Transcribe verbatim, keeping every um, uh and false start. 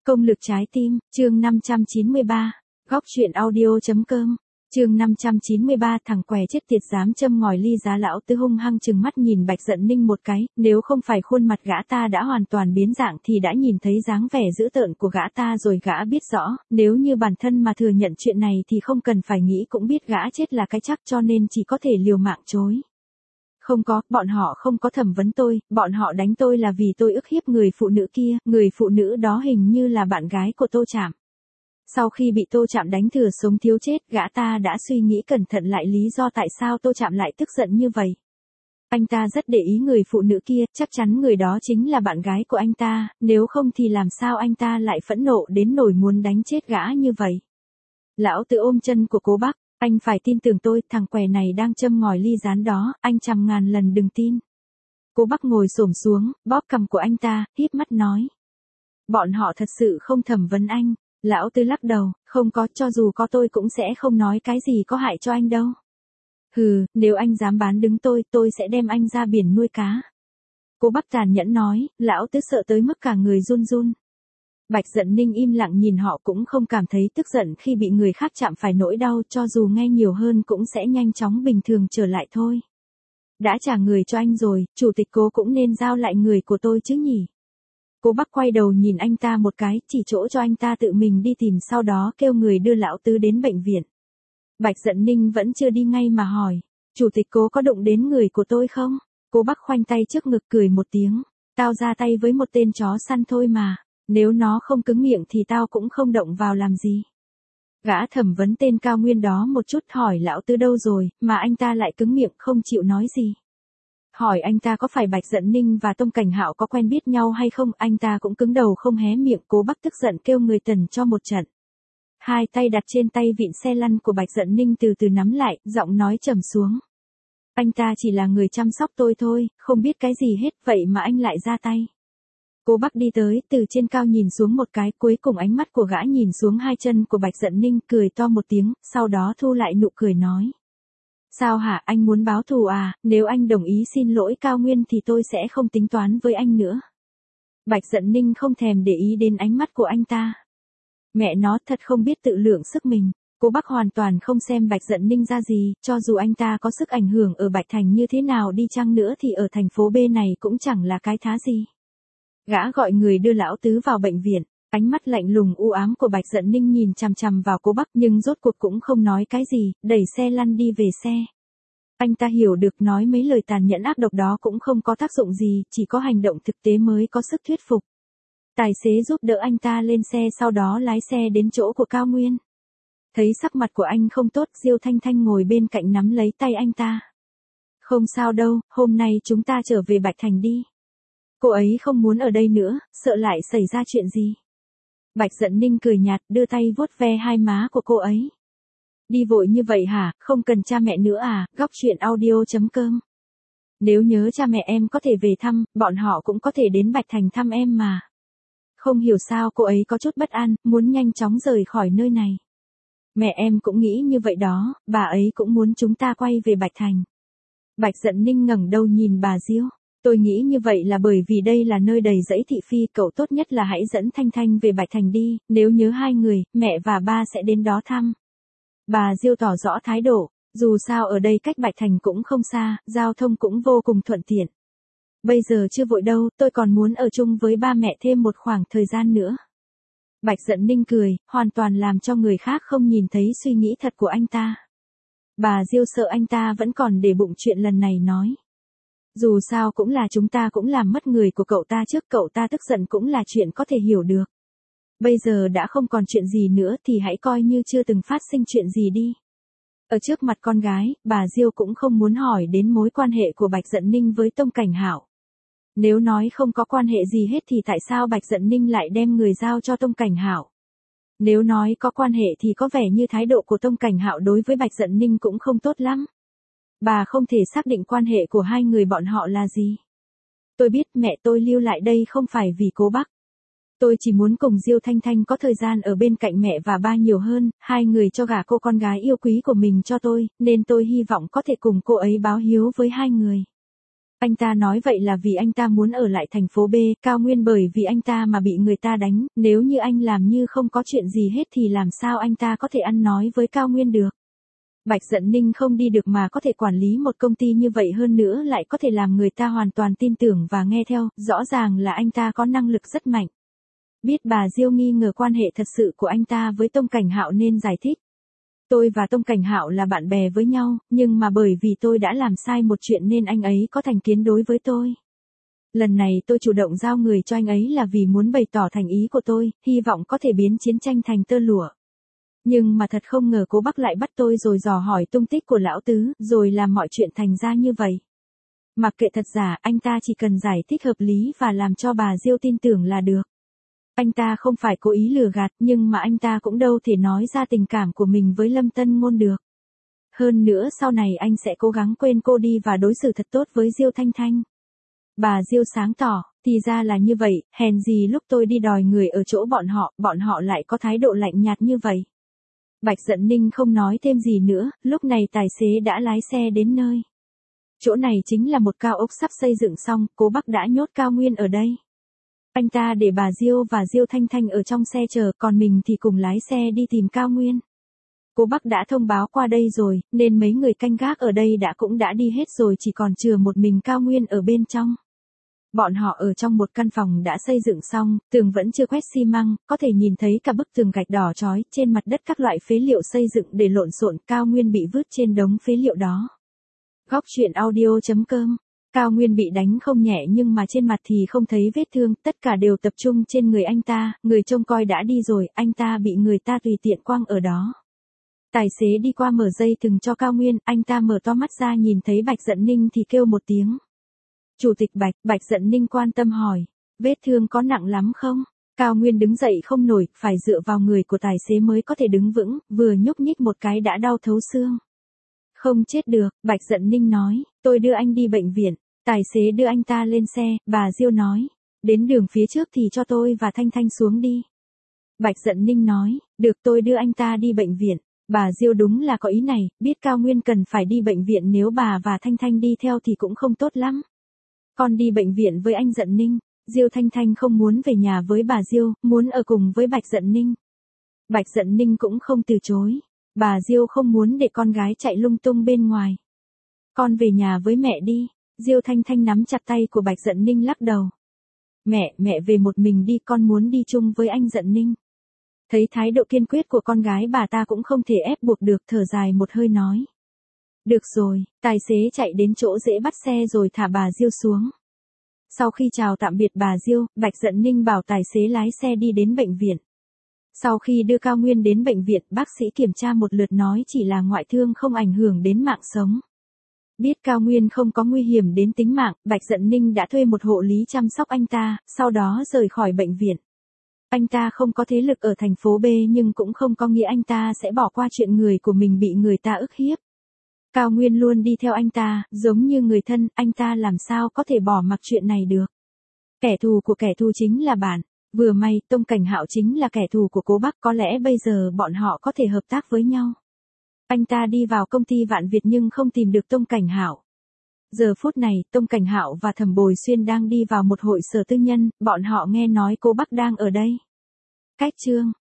Công lực trái tim, chương năm trăm chín mươi ba, góc truyện audio.com, chương năm trăm chín mươi ba. Thằng què chết tiệt dám châm ngòi ly giá. Lão Tứ hung hăng trừng mắt nhìn Bạch Dận Ninh một cái, nếu không phải khuôn mặt gã ta đã hoàn toàn biến dạng thì đã nhìn thấy dáng vẻ dữ tợn của gã ta rồi. Gã biết rõ, nếu như bản thân mà thừa nhận chuyện này thì không cần phải nghĩ cũng biết gã chết là cái chắc, cho nên chỉ có thể liều mạng chối. Không có, bọn họ không có thẩm vấn tôi, bọn họ đánh tôi là vì tôi ức hiếp người phụ nữ kia, người phụ nữ đó hình như là bạn gái của Tô Trạm. Sau khi bị Tô Trạm đánh thừa sống thiếu chết, gã ta đã suy nghĩ cẩn thận lại lý do tại sao Tô Trạm lại tức giận như vậy. Anh ta rất để ý người phụ nữ kia, chắc chắn người đó chính là bạn gái của anh ta, nếu không thì làm sao anh ta lại phẫn nộ đến nỗi muốn đánh chết gã như vậy. Lão Tứ ôm chân của Cố Bắc. Anh phải tin tưởng tôi, thằng què này đang châm ngòi ly gián đó, anh trăm ngàn lần đừng tin. Cố Bắc ngồi xổm xuống, bóp cằm của anh ta, híp mắt nói. Bọn họ thật sự không thẩm vấn anh. Lão Tứ lắc đầu, không có, cho dù có tôi cũng sẽ không nói cái gì có hại cho anh đâu. Hừ, nếu anh dám bán đứng tôi, tôi sẽ đem anh ra biển nuôi cá. Cố Bắc tàn nhẫn nói, Lão Tứ sợ tới mức cả người run run. Bạch Dận Ninh im lặng nhìn họ cũng không cảm thấy tức giận khi bị người khác chạm phải nỗi đau, cho dù nghe nhiều hơn cũng sẽ nhanh chóng bình thường trở lại thôi. Đã trả người cho anh rồi, chủ tịch Cố cũng nên giao lại người của tôi chứ nhỉ. Cố Bắc quay đầu nhìn anh ta một cái, chỉ chỗ cho anh ta tự mình đi tìm, sau đó kêu người đưa Lão Tứ đến bệnh viện. Bạch Dận Ninh vẫn chưa đi ngay mà hỏi, chủ tịch Cố có đụng đến người của tôi không? Cố Bắc khoanh tay trước ngực cười một tiếng, tao ra tay với một tên chó săn thôi mà. Nếu nó không cứng miệng thì tao cũng không động vào làm gì. Gã thẩm vấn tên Cao Nguyên đó một chút, hỏi Lão Tứ đâu rồi, mà anh ta lại cứng miệng không chịu nói gì. Hỏi anh ta có phải Bạch Dận Ninh và Tông Cảnh Hạo có quen biết nhau hay không, anh ta cũng cứng đầu không hé miệng. Cố Bắc tức giận kêu người tần cho một trận. Hai tay đặt trên tay vịn xe lăn của Bạch Dận Ninh từ từ nắm lại, giọng nói trầm xuống. Anh ta chỉ là người chăm sóc tôi thôi, không biết cái gì hết, vậy mà anh lại ra tay. Cố Bắc đi tới, từ trên cao nhìn xuống một cái, cuối cùng ánh mắt của gã nhìn xuống hai chân của Bạch Dận Ninh, cười to một tiếng, sau đó thu lại nụ cười nói. Sao hả, anh muốn báo thù à, nếu anh đồng ý xin lỗi Cao Nguyên thì tôi sẽ không tính toán với anh nữa. Bạch Dận Ninh không thèm để ý đến ánh mắt của anh ta. Mẹ nó thật không biết tự lượng sức mình. Cố Bắc hoàn toàn không xem Bạch Dận Ninh ra gì, cho dù anh ta có sức ảnh hưởng ở Bạch Thành như thế nào đi chăng nữa thì ở thành phố B này cũng chẳng là cái thá gì. Gã gọi người đưa Lão Tứ vào bệnh viện, ánh mắt lạnh lùng u ám của Bạch Dận Ninh nhìn chằm chằm vào Cố Bắc nhưng rốt cuộc cũng không nói cái gì, đẩy xe lăn đi về xe. Anh ta hiểu được nói mấy lời tàn nhẫn ác độc đó cũng không có tác dụng gì, chỉ có hành động thực tế mới có sức thuyết phục. Tài xế giúp đỡ anh ta lên xe, sau đó lái xe đến chỗ của Cao Nguyên. Thấy sắc mặt của anh không tốt, Diêu Thanh Thanh ngồi bên cạnh nắm lấy tay anh ta. Không sao đâu, hôm nay chúng ta trở về Bạch Thành đi. Cô ấy không muốn ở đây nữa, sợ lại xảy ra chuyện gì. Bạch Dận Ninh cười nhạt, đưa tay vuốt ve hai má của cô ấy. Đi vội như vậy hả, không cần cha mẹ nữa à, góc truyện audio.com. Nếu nhớ cha mẹ em có thể về thăm, bọn họ cũng có thể đến Bạch Thành thăm em mà. Không hiểu sao cô ấy có chút bất an, muốn nhanh chóng rời khỏi nơi này. Mẹ em cũng nghĩ như vậy đó, bà ấy cũng muốn chúng ta quay về Bạch Thành. Bạch Dận Ninh ngẩng đầu nhìn bà Diêu. Tôi nghĩ như vậy là bởi vì đây là nơi đầy rẫy thị phi, cậu tốt nhất là hãy dẫn Thanh Thanh về Bạch Thành đi, nếu nhớ hai người, mẹ và ba sẽ đến đó thăm. Bà Diêu tỏ rõ thái độ, dù sao ở đây cách Bạch Thành cũng không xa, giao thông cũng vô cùng thuận tiện. Bây giờ chưa vội đâu, tôi còn muốn ở chung với ba mẹ thêm một khoảng thời gian nữa. Bạch Dận Ninh cười, hoàn toàn làm cho người khác không nhìn thấy suy nghĩ thật của anh ta. Bà Diêu sợ anh ta vẫn còn để bụng chuyện lần này nói. Dù sao cũng là chúng ta cũng làm mất người của cậu ta trước, cậu ta tức giận cũng là chuyện có thể hiểu được. Bây giờ đã không còn chuyện gì nữa thì hãy coi như chưa từng phát sinh chuyện gì đi. Ở trước mặt con gái, bà Diêu cũng không muốn hỏi đến mối quan hệ của Bạch Dận Ninh với Tông Cảnh Hạo. Nếu nói không có quan hệ gì hết thì tại sao Bạch Dận Ninh lại đem người giao cho Tông Cảnh Hạo? Nếu nói có quan hệ thì có vẻ như thái độ của Tông Cảnh Hạo đối với Bạch Dận Ninh cũng không tốt lắm. Bà không thể xác định quan hệ của hai người bọn họ là gì. Tôi biết mẹ tôi lưu lại đây không phải vì Cố Bắc. Tôi chỉ muốn cùng Diêu Thanh Thanh có thời gian ở bên cạnh mẹ và ba nhiều hơn, hai người cho gả cô con gái yêu quý của mình cho tôi, nên tôi hy vọng có thể cùng cô ấy báo hiếu với hai người. Anh ta nói vậy là vì anh ta muốn ở lại thành phố B, Cao Nguyên bởi vì anh ta mà bị người ta đánh, nếu như anh làm như không có chuyện gì hết thì làm sao anh ta có thể ăn nói với Cao Nguyên được. Bạch Dận Ninh không đi được mà có thể quản lý một công ty như vậy, hơn nữa lại có thể làm người ta hoàn toàn tin tưởng và nghe theo, rõ ràng là anh ta có năng lực rất mạnh. Biết bà Diêu nghi ngờ quan hệ thật sự của anh ta với Tông Cảnh Hạo nên giải thích. Tôi và Tông Cảnh Hạo là bạn bè với nhau, nhưng mà bởi vì tôi đã làm sai một chuyện nên anh ấy có thành kiến đối với tôi. Lần này tôi chủ động giao người cho anh ấy là vì muốn bày tỏ thành ý của tôi, hy vọng có thể biến chiến tranh thành tơ lụa. Nhưng mà thật không ngờ Cố Bắc lại bắt tôi rồi dò hỏi tung tích của lão tứ, rồi làm mọi chuyện thành ra như vậy. Mặc kệ thật giả, anh ta chỉ cần giải thích hợp lý và làm cho bà Diêu tin tưởng là được. Anh ta không phải cố ý lừa gạt, nhưng mà anh ta cũng đâu thể nói ra tình cảm của mình với Lâm Tân Ngôn được. Hơn nữa sau này anh sẽ cố gắng quên cô đi và đối xử thật tốt với Diêu Thanh Thanh. Bà Diêu sáng tỏ, thì ra là như vậy, hèn gì lúc tôi đi đòi người ở chỗ bọn họ, bọn họ lại có thái độ lạnh nhạt như vậy. Bạch Dận Ninh không nói thêm gì nữa, lúc này tài xế đã lái xe đến nơi. Chỗ này chính là một cao ốc sắp xây dựng xong, Cố Bắc đã nhốt Cao Nguyên ở đây. Anh ta để bà Diêu và Diêu Thanh Thanh ở trong xe chờ, còn mình thì cùng lái xe đi tìm Cao Nguyên. Cố Bắc đã thông báo qua đây rồi, nên mấy người canh gác ở đây đã cũng đã đi hết rồi, chỉ còn chừa một mình Cao Nguyên ở bên trong. Bọn họ ở trong một căn phòng đã xây dựng xong, tường vẫn chưa quét xi măng, có thể nhìn thấy cả bức tường gạch đỏ chói, trên mặt đất các loại phế liệu xây dựng để lộn xộn, Cao Nguyên bị vứt trên đống phế liệu đó. Góc truyện audio chấm com. Cao Nguyên bị đánh không nhẹ nhưng mà trên mặt thì không thấy vết thương, tất cả đều tập trung trên người anh ta, người trông coi đã đi rồi, anh ta bị người ta tùy tiện quăng ở đó. Tài xế đi qua mở dây thừng cho Cao Nguyên, anh ta mở to mắt ra nhìn thấy Bạch Dận Ninh thì kêu một tiếng. Chủ tịch Bạch, Bạch Dận Ninh quan tâm hỏi, vết thương có nặng lắm không? Cao Nguyên đứng dậy không nổi, phải dựa vào người của tài xế mới có thể đứng vững, vừa nhúc nhích một cái đã đau thấu xương. Không chết được, Bạch Dận Ninh nói, tôi đưa anh đi bệnh viện. Tài xế đưa anh ta lên xe, bà Diêu nói, đến đường phía trước thì cho tôi và Thanh Thanh xuống đi. Bạch Dận Ninh nói, được, tôi đưa anh ta đi bệnh viện. Bà Diêu đúng là có ý này, biết Cao Nguyên cần phải đi bệnh viện, nếu bà và Thanh Thanh đi theo thì cũng không tốt lắm. Con đi bệnh viện với anh Dận Ninh. Diêu Thanh Thanh không muốn về nhà với bà Diêu, muốn ở cùng với Bạch Dận Ninh. Bạch Dận Ninh cũng không từ chối. Bà Diêu không muốn để con gái chạy lung tung bên ngoài. Con về nhà với mẹ đi. Diêu Thanh Thanh nắm chặt tay của Bạch Dận Ninh lắc đầu. Mẹ, mẹ về một mình đi, con muốn đi chung với anh Dận Ninh. Thấy thái độ kiên quyết của con gái, bà ta cũng không thể ép buộc được, thở dài một hơi nói. Được rồi, tài xế chạy đến chỗ dễ bắt xe rồi thả bà Diêu xuống. Sau khi chào tạm biệt bà Diêu, Bạch Dận Ninh bảo tài xế lái xe đi đến bệnh viện. Sau khi đưa Cao Nguyên đến bệnh viện, bác sĩ kiểm tra một lượt nói chỉ là ngoại thương, không ảnh hưởng đến mạng sống. Biết Cao Nguyên không có nguy hiểm đến tính mạng, Bạch Dận Ninh đã thuê một hộ lý chăm sóc anh ta, sau đó rời khỏi bệnh viện. Anh ta không có thế lực ở thành phố B nhưng cũng không có nghĩa anh ta sẽ bỏ qua chuyện người của mình bị người ta ức hiếp. Cao Nguyên luôn đi theo anh ta, giống như người thân, anh ta làm sao có thể bỏ mặc chuyện này được. Kẻ thù của kẻ thù chính là bạn. Vừa may, Tông Cảnh Hạo chính là kẻ thù của Cố Bắc, có lẽ bây giờ bọn họ có thể hợp tác với nhau. Anh ta đi vào công ty Vạn Việt nhưng không tìm được Tông Cảnh Hạo. Giờ phút này, Tông Cảnh Hạo và Thẩm Bồi Xuyên đang đi vào một hội sở tư nhân, bọn họ nghe nói Cố Bắc đang ở đây. Cách chương